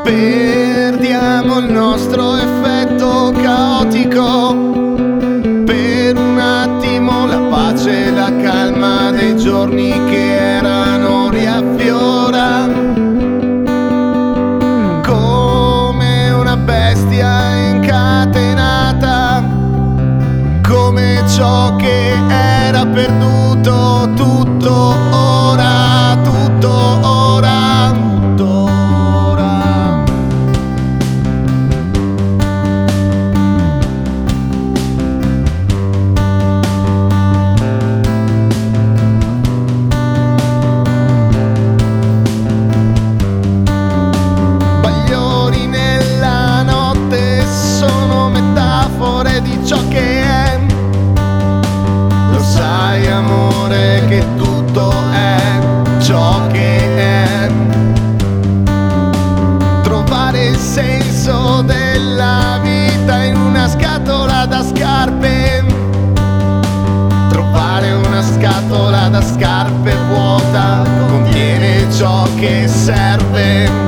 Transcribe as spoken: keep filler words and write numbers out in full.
Perdiamo il nostro effetto caotico, per un attimo la pace e la calma dei giorni che erano riaffiora, come una bestia incatenata, come ciò che era perduto, tutto ora, tutto ora, tutto ora. Bagliori nella notte sono metafore di ciò che è. Lo sai amore che tutto è ciò che è. Trovare il senso della vita in una scatola da scarpe. Trovare una scatola da scarpe vuota contiene ciò che serve.